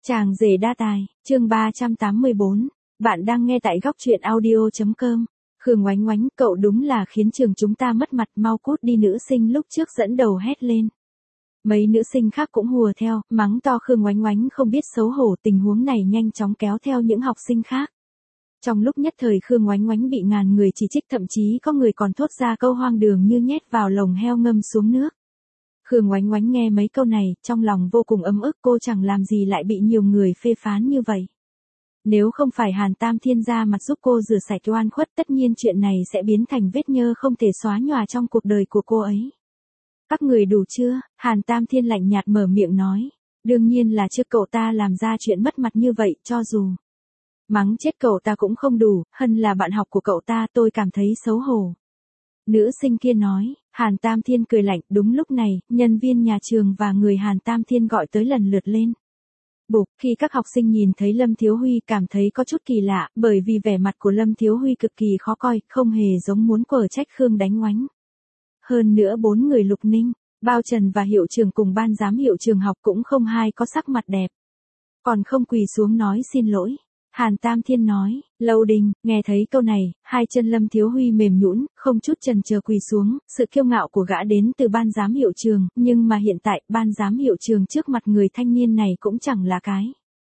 Chàng rể đa tài, chương 384. Bạn đang nghe tại góc truyện audio.com. Khương Oánh Oánh, cậu đúng là khiến trường chúng ta mất mặt, mau cút đi, nữ sinh lúc trước dẫn đầu hét lên. Mấy nữ sinh khác cũng hùa theo, mắng to Khương Oánh Oánh không biết xấu hổ. Tình huống này nhanh chóng kéo theo những học sinh khác. Trong lúc nhất thời Khương Oánh Oánh bị ngàn người chỉ trích, thậm chí có người còn thốt ra câu hoang đường như nhét vào lồng heo ngâm xuống nước. Khương Oánh Oánh nghe mấy câu này, trong lòng vô cùng ấm ức, cô chẳng làm gì lại bị nhiều người phê phán như vậy. Nếu không phải Hàn Tam Thiên ra mặt giúp cô rửa sạch oan khuất, tất nhiên chuyện này sẽ biến thành vết nhơ không thể xóa nhòa trong cuộc đời của cô ấy. Các người đủ chưa? Hàn Tam Thiên lạnh nhạt mở miệng nói. Đương nhiên là chưa, cậu ta làm ra chuyện mất mặt như vậy, cho dù mắng chết cậu ta cũng không đủ, Hân là bạn học của cậu ta, tôi cảm thấy xấu hổ. Nữ sinh kia nói. Hàn Tam Thiên cười lạnh. Đúng lúc này, nhân viên nhà trường và người Hàn Tam Thiên gọi tới lần lượt lên. Bụp, khi các học sinh nhìn thấy Lâm Thiếu Huy cảm thấy có chút kỳ lạ, bởi vì vẻ mặt của Lâm Thiếu Huy cực kỳ khó coi, không hề giống muốn quở trách Khương Đánh Oánh. Hơn nữa 4 người Lục Ninh, Bao Trần và hiệu trưởng cùng ban giám hiệu trường học cũng không ai có sắc mặt đẹp. Còn không quỳ xuống nói xin lỗi. Hàn Tam Thiên nói. Lâu Đình, nghe thấy câu này, hai chân Lâm Thiếu Huy mềm nhũn, không chút chần chờ quỳ xuống. Sự kiêu ngạo của gã đến từ ban giám hiệu trường, nhưng mà hiện tại ban giám hiệu trường trước mặt người thanh niên này cũng chẳng là cái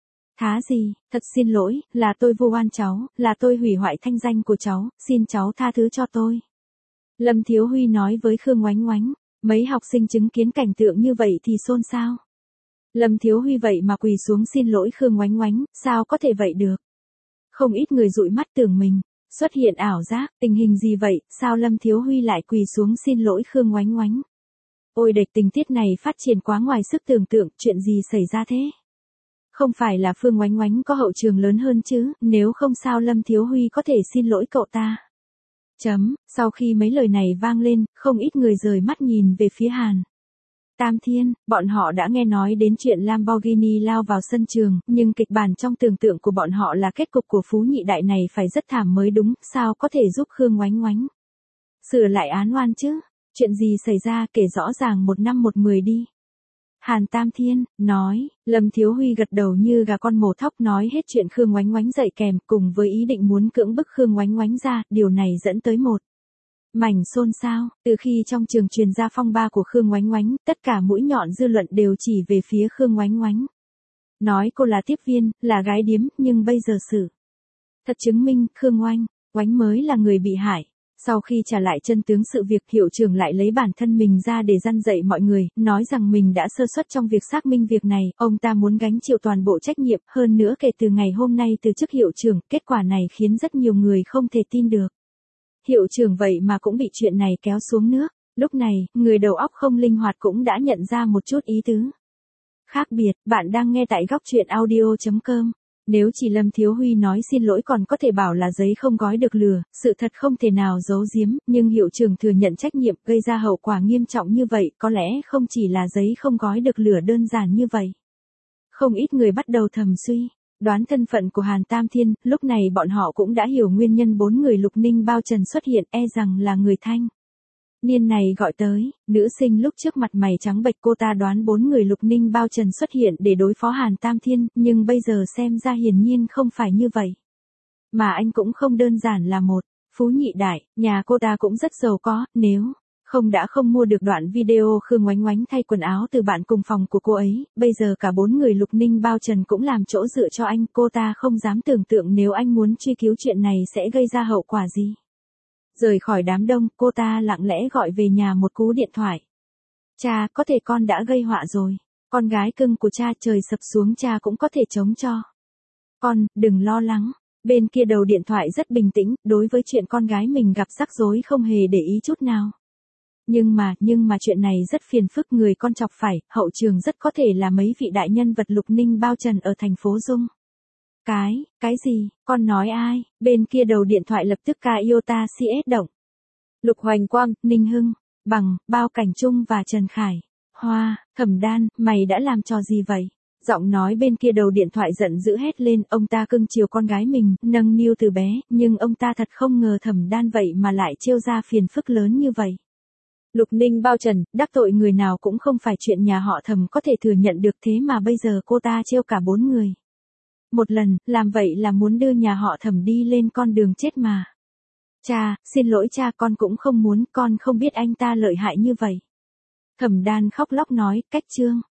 thá gì. Thật xin lỗi, là tôi vu oan cháu, là tôi hủy hoại thanh danh của cháu, xin cháu tha thứ cho tôi. Lâm Thiếu Huy nói với Khương Oánh Oánh. Mấy học sinh chứng kiến cảnh tượng như vậy thì xôn xao. Lâm Thiếu Huy vậy mà quỳ xuống xin lỗi Khương Oánh Oánh, sao có thể vậy được? Không ít người dụi mắt tưởng mình xuất hiện ảo giác, tình hình gì vậy, sao Lâm Thiếu Huy lại quỳ xuống xin lỗi Khương Oánh Oánh? Ôi địch, tình tiết này phát triển quá ngoài sức tưởng tượng, chuyện gì xảy ra thế? Không phải là Phương Oánh Oánh có hậu trường lớn hơn chứ, nếu không sao Lâm Thiếu Huy có thể xin lỗi cậu ta? Sau khi mấy lời này vang lên, không ít người rời mắt nhìn về phía Hàn Tam Thiên. Bọn họ đã nghe nói đến chuyện Lamborghini lao vào sân trường, nhưng kịch bản trong tưởng tượng của bọn họ là kết cục của Phú Nhị Đại này phải rất thảm mới đúng, sao có thể giúp Khương Oánh Oánh sửa lại án oan chứ? Chuyện gì xảy ra, kể rõ ràng 1 năm 1 10 đi. Hàn Tam Thiên nói. Lâm Thiếu Huy gật đầu như gà con mổ thóc, nói hết chuyện Khương Oánh Oánh dạy kèm, cùng với ý định muốn cưỡng bức Khương Oánh Oánh ra, điều này dẫn tới một mảnh xôn xao. Từ khi trong trường truyền ra phong ba của Khương Oánh Oánh, tất cả mũi nhọn dư luận đều chỉ về phía Khương Oánh Oánh. Nói cô là tiếp viên, là gái điếm, nhưng bây giờ sự thật chứng minh Khương Oánh Oánh mới là người bị hại. Sau khi trả lại chân tướng sự việc, hiệu trưởng lại lấy bản thân mình ra để răn dạy mọi người, nói rằng mình đã sơ suất trong việc xác minh việc này, ông ta muốn gánh chịu toàn bộ trách nhiệm, hơn nữa kể từ ngày hôm nay từ chức hiệu trưởng, kết quả này khiến rất nhiều người không thể tin được. Hiệu trưởng vậy mà cũng bị chuyện này kéo xuống nước. Lúc này, người đầu óc không linh hoạt cũng đã nhận ra một chút ý tứ khác biệt. Bạn đang nghe tại góc truyện audio.com. Nếu chỉ Lâm Thiếu Huy nói xin lỗi còn có thể bảo là giấy không gói được lửa, sự thật không thể nào giấu giếm, nhưng hiệu trưởng thừa nhận trách nhiệm gây ra hậu quả nghiêm trọng như vậy, có lẽ không chỉ là giấy không gói được lửa đơn giản như vậy. Không ít người bắt đầu thầm suy đoán thân phận của Hàn Tam Thiên, lúc này bọn họ cũng đã hiểu nguyên nhân 4 người Lục Ninh Bao Trần xuất hiện, e rằng là người thanh niên này gọi tới. Nữ sinh lúc trước mặt mày trắng bệch, cô ta đoán 4 người Lục Ninh Bao Trần xuất hiện để đối phó Hàn Tam Thiên, nhưng bây giờ xem ra hiển nhiên không phải như vậy. Mà anh cũng không đơn giản là một Phú Nhị Đại, nhà cô ta cũng rất giàu có, nếu đã không mua được đoạn video Khương Oánh Oánh thay quần áo từ bạn cùng phòng của cô ấy, bây giờ cả 4 người Lục Ninh Bao Trần cũng làm chỗ dựa cho anh, cô ta không dám tưởng tượng nếu anh muốn truy cứu chuyện này sẽ gây ra hậu quả gì. Rời khỏi đám đông, cô ta lặng lẽ gọi về nhà một cú điện thoại. Cha, có thể con đã gây họa rồi. Con gái cưng của cha, trời sập xuống cha cũng có thể chống cho con, đừng lo lắng. Bên kia đầu điện thoại rất bình tĩnh, đối với chuyện con gái mình gặp rắc rối không hề để ý chút nào. Nhưng mà chuyện này rất phiền phức, người con chọc phải, hậu trường rất có thể là mấy vị đại nhân vật Lục Ninh Bao Trần ở thành phố Dung. Cái gì, con nói ai? Bên kia đầu điện thoại lập tức ca Iota CS động. Lục Hoành Quang, Ninh Hưng, Bằng, Bao Cảnh Trung và Trần Khải. Hoa, Thẩm Đan, mày đã làm trò gì vậy? Giọng nói bên kia đầu điện thoại giận dữ hét lên, ông ta cưng chiều con gái mình, nâng niu từ bé, nhưng ông ta thật không ngờ Thẩm Đan vậy mà lại trêu ra phiền phức lớn như vậy. Lục Ninh bao trần, đắc tội người nào cũng không phải chuyện nhà họ Thẩm có thể thừa nhận được, thế mà bây giờ cô ta trêu cả 4 người. Một lần, làm vậy là muốn đưa nhà họ Thẩm đi lên con đường chết mà. Cha, xin lỗi cha, con cũng không muốn, con không biết anh ta lợi hại như vậy. Thẩm Đan khóc lóc nói, cách Trương.